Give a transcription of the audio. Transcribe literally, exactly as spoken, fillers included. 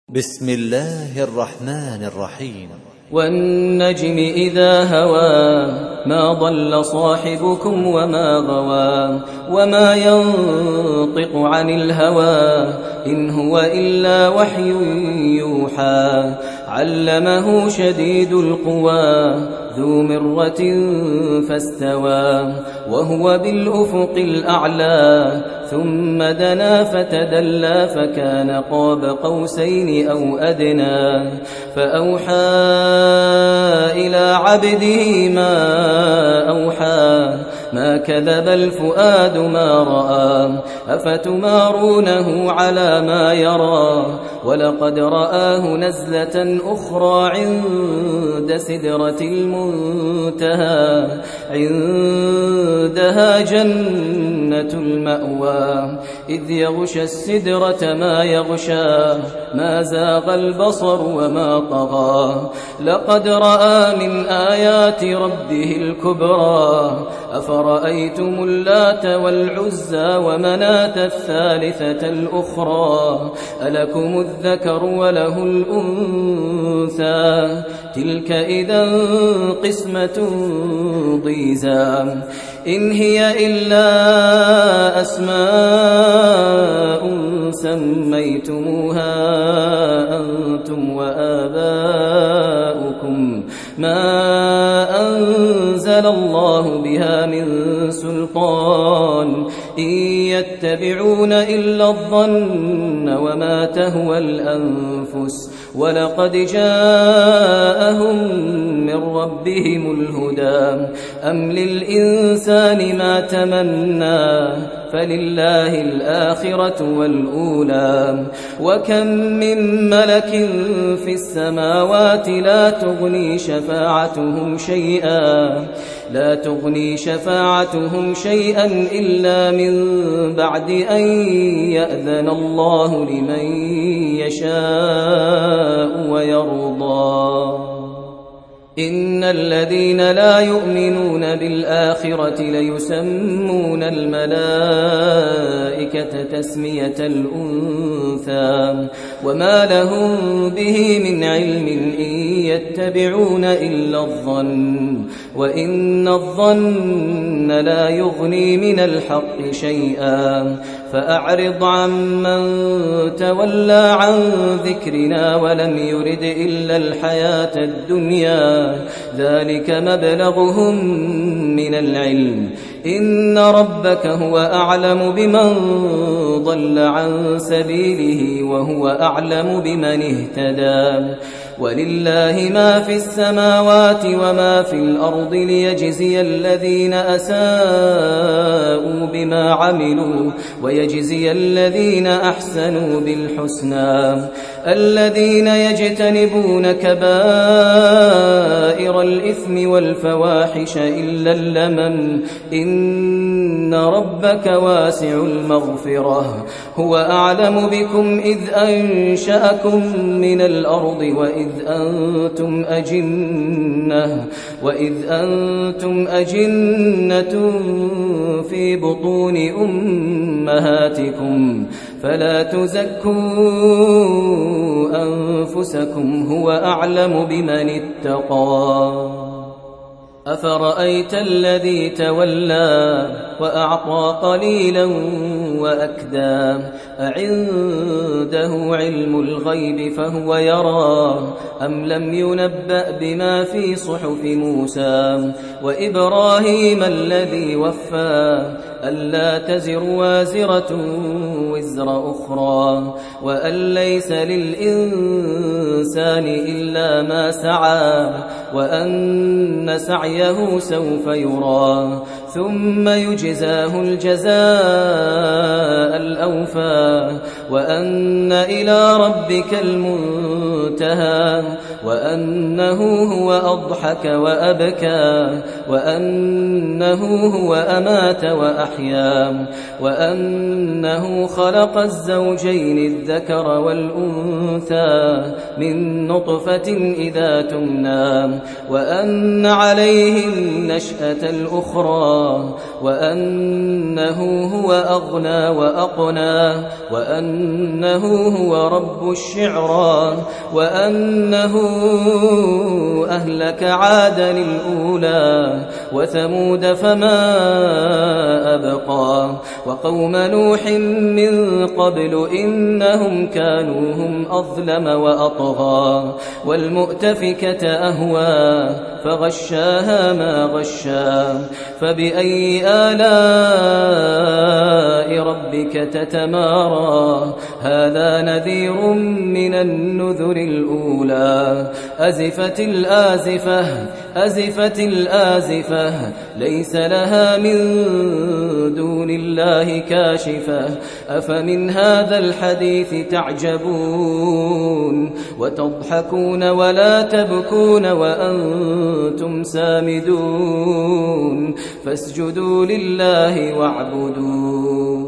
بسم الله الرحمن الرحيم. والنجم إذا هوى ما ضل صاحبكم وما غوى وما ينطق عن الهوى إن هو إلا وحي يوحى علمه شديد القوى ذو مرة فاستوى وهو بالأفق الأعلى ثم دنا فتدلى فكان قاب قوسين أو أدنى فأوحى إلى عبده ما أوحى ما كذب الفؤاد ما رأى أفتمارونه على ما يرى ولقد رآه نزلة أخرى عند سدرة المنتهى عندها جنة المأوى إذ يغشى السدرة ما يغشى ما زاغ البصر وما طغى لقد رأى من آيات ربه الكبرى أفرأيتم اللات والعزى ومناة الثالثة الأخرى ألكم الذكر وله الأنثى تلك إذا قسمة ضيزى إن هي إلا أسماء سميتموها أنتم وآباؤكم ما أنزل الله بها من سلطان إن يتبعون إلا الظن وما تهوى الأنفس ولقد جاءهم من ربهم الهدى أم للإنسان ما تمنى فلله الآخرة والأولى وكم من ملك في السماوات لا تغني شفاعتهم شيئا لا تغني شفاعتهم شيئا إلا من بعد أن يأذن الله لمن يشاء ويرضى إن الذين لا يؤمنون بالآخرة ليسمون الملائكة تسمية الأنثى وما لهم به من علم إن يتبعون إلا الظن وإن الظن لا يغني من الحق شيئا فأعرض عمن تولى عن ذكرنا ولم يرد إلا الحياة الدنيا ذلك مبلغهم من العلم إن ربك هو أعلم بمن ضل عن سبيله وهو أعلم بمن اهتدى ولله ما في السماوات وما في الأرض ليجزي الذين أساءوا بما عملوا ويجزي الذين أحسنوا بالحسنى الذين يجتنبون كبائر الإثم والفواحش إلا اللمم إن ربك واسع المغفرة هو أعلم بكم إذ أنشأكم من الأرض وإذ أنتم أجنة وإذ أنتم أجنة في بطون أمهاتكم فلا تزكوا أنفسكم هو أعلم بمن اتقى أفرأيت الذي تولى وأعطى قليلا وأكدى أعنده علم الغيب فهو يرى أم لم ينبأ بما في صحف موسى وإبراهيم الذي وفى ألا تزر وازرة وزر أخرى وأن ليس للإنسان إلا ما سعى وأن سعيه سوف يرى ثم يجزاه الجزاء الأوفى وأن إلى ربك المنتهى وأنه هو أضحك وأبكى وأنه هو أمات وأحيا وأنه خلق الزوجين الذكر والأنثى من نطفة إذا تمنى وأن عليه النشأة الأخرى نارا وأنه هو أغنى وأقنى وأنه هو رب الشعرى وأنه أهلك عادا الأولى وثمود فما أبقى وقوم نوح من قبل إنهم كانوا هم أظلم وأطغى والمؤتفكة أهوى فغشاها ما غشا فبأي آلاء ربك تتمارى هذا نذير من النذر الأولى أزفت الآزفة أزفت الآزفة ليس لها من دون الله كاشفة أفمن هذا الحديث تعجبون وتضحكون ولا تبكون وأنتم سامدون فاسجدوا لله واعبدوا